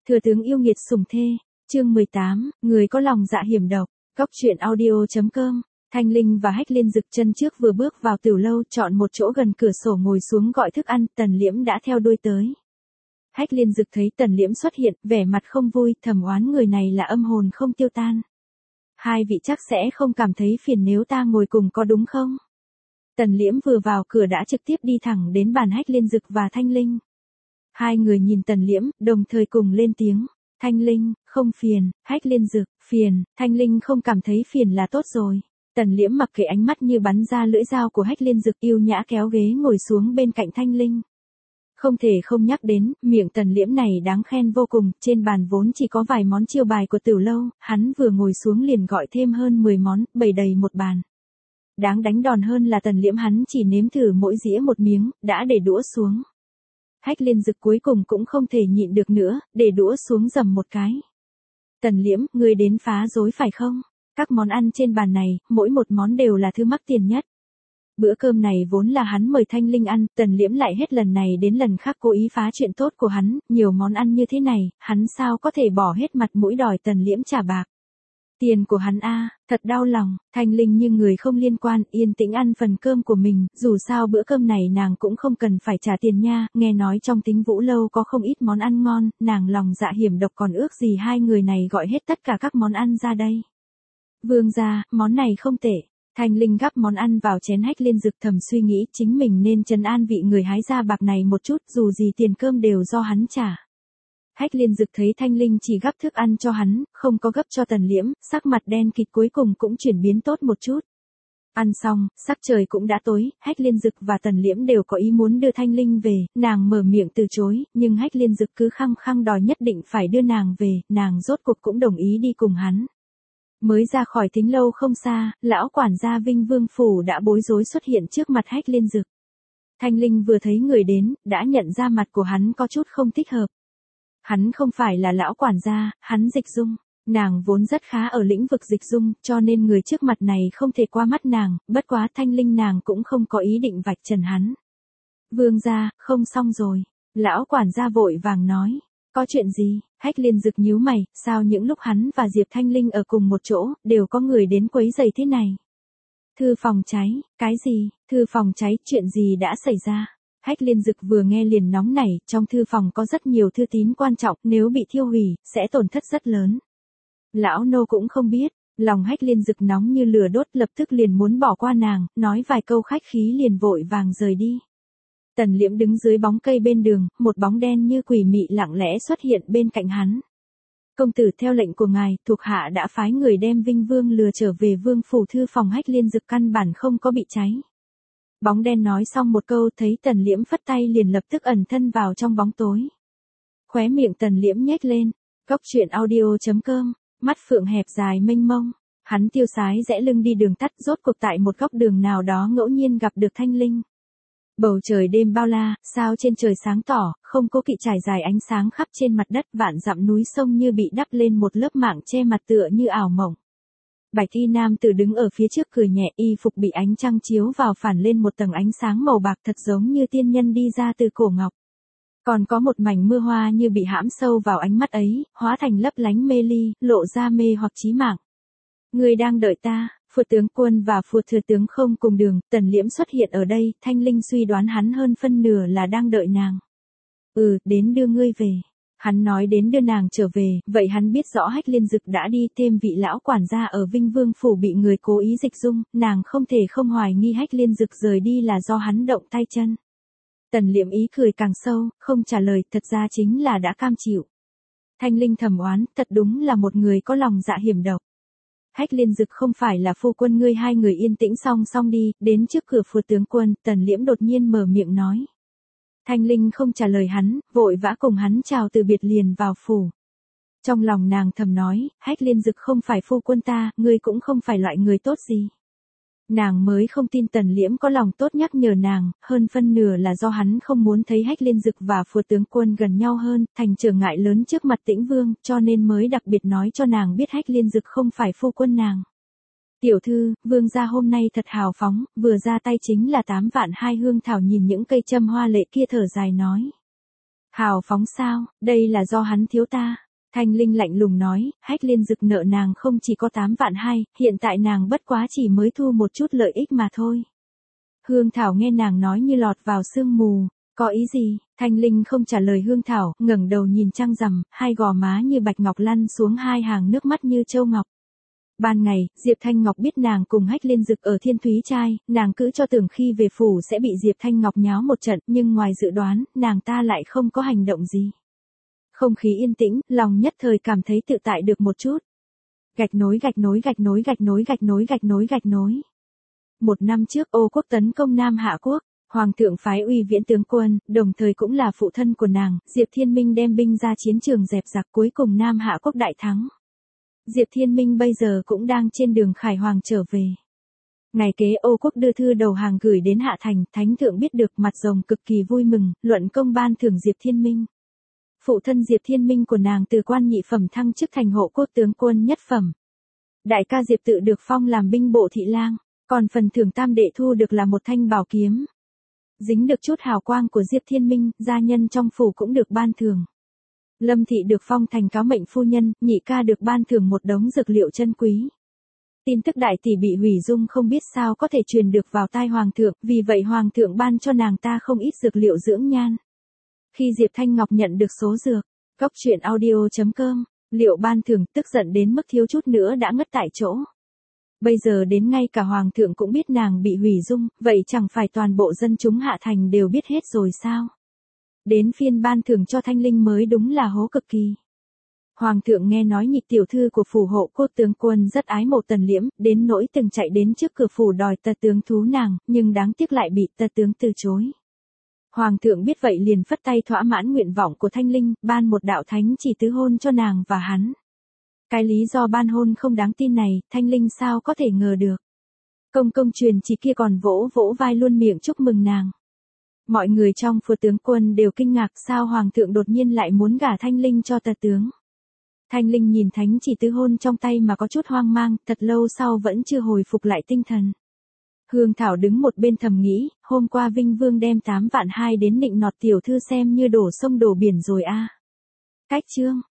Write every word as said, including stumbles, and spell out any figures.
Thừa tướng yêu nghiệt sủng thê, chương mười tám, người có lòng dạ hiểm độc, góc truyện audio.com. Thanh Linh và Hách Liên Dực chân trước vừa bước vào tiểu lâu, chọn một chỗ gần cửa sổ ngồi xuống gọi thức ăn, Tần Liễm đã theo đuôi tới. Hách Liên Dực thấy Tần Liễm xuất hiện, vẻ mặt không vui, thầm oán người này là âm hồn không tiêu tan. Hai vị chắc sẽ không cảm thấy phiền nếu ta ngồi cùng có đúng không? Tần Liễm vừa vào cửa đã trực tiếp đi thẳng đến bàn Hách Liên Dực và Thanh Linh. Hai người nhìn Tần Liễm, đồng thời cùng lên tiếng. Thanh Linh, không phiền. Hách Liên Dực, phiền. Thanh Linh không cảm thấy phiền là tốt rồi. Tần Liễm mặc kệ ánh mắt như bắn ra lưỡi dao của Hách Liên Dực, yêu nhã kéo ghế ngồi xuống bên cạnh Thanh Linh. Không thể không nhắc đến, miệng Tần Liễm này đáng khen vô cùng, trên bàn vốn chỉ có vài món chiêu bài của tiểu lâu, hắn vừa ngồi xuống liền gọi thêm hơn mười món, bày đầy một bàn. Đáng đánh đòn hơn là Tần Liễm hắn chỉ nếm thử mỗi dĩa một miếng, đã để đũa xuống. Hách Liên Dực cuối cùng cũng không thể nhịn được nữa, để đũa xuống dầm một cái. Tần Liễm, ngươi đến phá rối phải không? Các món ăn trên bàn này, mỗi một món đều là thứ mắc tiền nhất. Bữa cơm này vốn là hắn mời Thanh Linh ăn, Tần Liễm lại hết lần này đến lần khác cố ý phá chuyện tốt của hắn, nhiều món ăn như thế này, hắn sao có thể bỏ hết mặt mũi đòi Tần Liễm trả bạc. Tiền của hắn a, thật đau lòng. Thanh Linh như người không liên quan, yên tĩnh ăn phần cơm của mình, dù sao bữa cơm này nàng cũng không cần phải trả tiền nha, nghe nói trong Tính Vũ lâu có không ít món ăn ngon, nàng lòng dạ hiểm độc còn ước gì hai người này gọi hết tất cả các món ăn ra đây. Vương gia, món này không tệ. Thanh Linh gắp món ăn vào chén Hách Liên Dực, thầm suy nghĩ chính mình nên trấn an vị người hái ra bạc này một chút, dù gì tiền cơm đều do hắn trả. Hách Liên Dực thấy Thanh Linh chỉ gắp thức ăn cho hắn, không có gấp cho Tần Liễm, sắc mặt đen kịt cuối cùng cũng chuyển biến tốt một chút. Ăn xong, sắc trời cũng đã tối, Hách Liên Dực và Tần Liễm đều có ý muốn đưa Thanh Linh về, nàng mở miệng từ chối, nhưng Hách Liên Dực cứ khăng khăng đòi nhất định phải đưa nàng về, nàng rốt cuộc cũng đồng ý đi cùng hắn. Mới ra khỏi Thính lâu không xa, lão quản gia Vinh Vương phủ đã bối rối xuất hiện trước mặt Hách Liên Dực. Thanh Linh vừa thấy người đến, đã nhận ra mặt của hắn có chút không thích hợp. Hắn không phải là lão quản gia, hắn Dịch Dung. Nàng vốn rất khá ở lĩnh vực dịch dung, cho nên người trước mặt này không thể qua mắt nàng, bất quá Thanh Linh nàng cũng không có ý định vạch trần hắn. Vương gia, không xong rồi. Lão quản gia vội vàng nói. Có chuyện gì? Hách Liên Dực nhíu mày, sao những lúc hắn và Diệp Thanh Linh ở cùng một chỗ, đều có người đến quấy rầy thế này? Thư phòng cháy, cái gì? Thư phòng cháy, chuyện gì đã xảy ra? Hách Liên Dực vừa nghe liền nóng nảy, trong thư phòng có rất nhiều thư tín quan trọng, nếu bị thiêu hủy, sẽ tổn thất rất lớn. Lão nô cũng không biết, lòng Hách Liên Dực nóng như lửa đốt, lập tức liền muốn bỏ qua nàng, nói vài câu khách khí liền vội vàng rời đi. Tần Liễm đứng dưới bóng cây bên đường, một bóng đen như quỷ mị lặng lẽ xuất hiện bên cạnh hắn. Công tử, theo lệnh của ngài, thuộc hạ đã phái người đem Vinh Vương lừa trở về vương phủ, thư phòng Hách Liên Dực căn bản không có bị cháy. Bóng đen nói xong một câu, thấy Tần Liễm phất tay liền lập tức ẩn thân vào trong bóng tối. Khóe miệng Tần Liễm nhếch lên, góc truyện audio.com, mắt phượng hẹp dài mênh mông, hắn tiêu sái rẽ lưng đi đường tắt, rốt cuộc tại một góc đường nào đó ngẫu nhiên gặp được Thanh Linh. Bầu trời đêm bao la, sao trên trời sáng tỏ, không có kỵ trải dài ánh sáng khắp trên mặt đất, vạn dặm núi sông như bị đắp lên một lớp mảng che mặt tựa như ảo mộng. Bạch y nam tử đứng ở phía trước cười nhẹ, y phục bị ánh trăng chiếu vào phản lên một tầng ánh sáng màu bạc thật giống như tiên nhân đi ra từ cổ ngọc. Còn có một mảnh mưa hoa như bị hãm sâu vào ánh mắt ấy, hóa thành lấp lánh mê ly, lộ ra mê hoặc chí mạng. Người đang đợi ta. Phù tướng quân và phù thừa tướng không cùng đường, Tần Liễm xuất hiện ở đây, Thanh Linh suy đoán hắn hơn phân nửa là đang đợi nàng. Ừ, đến đưa ngươi về. Hắn nói đến đưa nàng trở về, vậy hắn biết rõ Hách Liên Dực đã đi, thêm vị lão quản gia ở Vinh Vương phủ bị người cố ý dịch dung, nàng không thể không hoài nghi Hách Liên Dực rời đi là do hắn động tay chân. Tần Liễm ý cười càng sâu, không trả lời, thật ra chính là đã cam chịu. Thanh Linh thầm oán, thật đúng là một người có lòng dạ hiểm độc. Hách Liên Dực không phải là phu quân ngươi, hai người yên tĩnh song song đi, đến trước cửa phù tướng quân, Tần Liễm đột nhiên mở miệng nói. Thanh Linh không trả lời hắn, vội vã cùng hắn chào từ biệt liền vào phủ. Trong lòng nàng thầm nói, Hách Liên Dực không phải phu quân ta, ngươi cũng không phải loại người tốt gì. Nàng mới không tin Tần Liễm có lòng tốt nhắc nhở nàng, hơn phân nửa là do hắn không muốn thấy Hách Liên Dực và phù tướng quân gần nhau hơn, thành trở ngại lớn trước mặt Tĩnh Vương, cho nên mới đặc biệt nói cho nàng biết Hách Liên Dực không phải phu quân nàng. Tiểu thư, vương gia hôm nay thật hào phóng, vừa ra tay chính là tám vạn hai hương thảo, nhìn những cây châm hoa lệ kia thở dài nói. Hào phóng sao, đây là do hắn thiếu ta. Thanh Linh lạnh lùng nói, Hách Liên Dực nợ nàng không chỉ có tám vạn hai, hiện tại nàng bất quá chỉ mới thu một chút lợi ích mà thôi. Hương Thảo nghe nàng nói như lọt vào sương mù, có ý gì? Thanh Linh không trả lời Hương Thảo, ngẩng đầu nhìn trăng rằm, hai gò má như bạch ngọc lăn xuống hai hàng nước mắt như châu ngọc. Ban ngày, Diệp Thanh Ngọc biết nàng cùng Hách Liên Dực ở Thiên Thúy Trai, nàng cứ cho tưởng khi về phủ sẽ bị Diệp Thanh Ngọc nháo một trận, nhưng ngoài dự đoán, nàng ta lại không có hành động gì. Không khí yên tĩnh, lòng nhất thời cảm thấy tự tại được một chút. Gạch nối gạch nối gạch nối gạch nối gạch nối gạch nối gạch nối. Một năm trước Ô quốc tấn công Nam Hạ quốc, Hoàng thượng phái Uy Viễn tướng quân, đồng thời cũng là phụ thân của nàng, Diệp Thiên Minh đem binh ra chiến trường dẹp giặc, cuối cùng Nam Hạ quốc đại thắng. Diệp Thiên Minh bây giờ cũng đang trên đường khải hoàng trở về. Ngày kế Ô quốc đưa thư đầu hàng gửi đến Hạ Thành, Thánh thượng biết được mặt rồng cực kỳ vui mừng, luận công ban thưởng Diệp Thiên Minh. Phụ thân Diệp Thiên Minh của nàng từ quan nhị phẩm thăng chức thành hộ quốc tướng quân nhất phẩm. Đại ca Diệp Tự được phong làm binh bộ thị lang, còn phần thưởng tam đệ thu được là một thanh bảo kiếm. Dính được chút hào quang của Diệp Thiên Minh, gia nhân trong phủ cũng được ban thưởng. Lâm thị được phong thành cáo mệnh phu nhân, nhị ca được ban thưởng một đống dược liệu chân quý. Tin tức đại tỷ bị hủy dung không biết sao có thể truyền được vào tai hoàng thượng, vì vậy hoàng thượng ban cho nàng ta không ít dược liệu dưỡng nhan. Khi Diệp Thanh Ngọc nhận được số dược, Góc Truyện Audio chấm com, Liệu ban thưởng tức giận đến mức thiếu chút nữa đã ngất tại chỗ. Bây giờ đến ngay cả hoàng thượng cũng biết nàng bị hủy dung, vậy chẳng phải toàn bộ dân chúng Hạ Thành đều biết hết rồi sao? Đến phiên ban thưởng cho Thanh Linh mới đúng là hố cực kỳ. Hoàng thượng nghe nói nhị tiểu thư của phủ hộ quốc tướng quân rất ái mộ Tần Liễm, đến nỗi từng chạy đến trước cửa phủ đòi tờ tướng thú nàng, nhưng đáng tiếc lại bị tờ tướng từ chối. Hoàng thượng biết vậy liền phất tay thỏa mãn nguyện vọng của Thanh Linh, ban một đạo thánh chỉ tứ hôn cho nàng và hắn. Cái lý do ban hôn không đáng tin này, Thanh Linh sao có thể ngờ được. Công công truyền chỉ kia còn vỗ vỗ vai luôn miệng chúc mừng nàng. Mọi người trong phủ tướng quân đều kinh ngạc sao hoàng thượng đột nhiên lại muốn gả Thanh Linh cho tờ tướng. Thanh Linh nhìn thánh chỉ tứ hôn trong tay mà có chút hoang mang, thật lâu sau vẫn chưa hồi phục lại tinh thần. Hương Thảo đứng một bên thầm nghĩ, hôm qua Vinh Vương đem tám vạn hai đến nịnh nọt tiểu thư xem như đổ sông đổ biển rồi a. À. Cách chương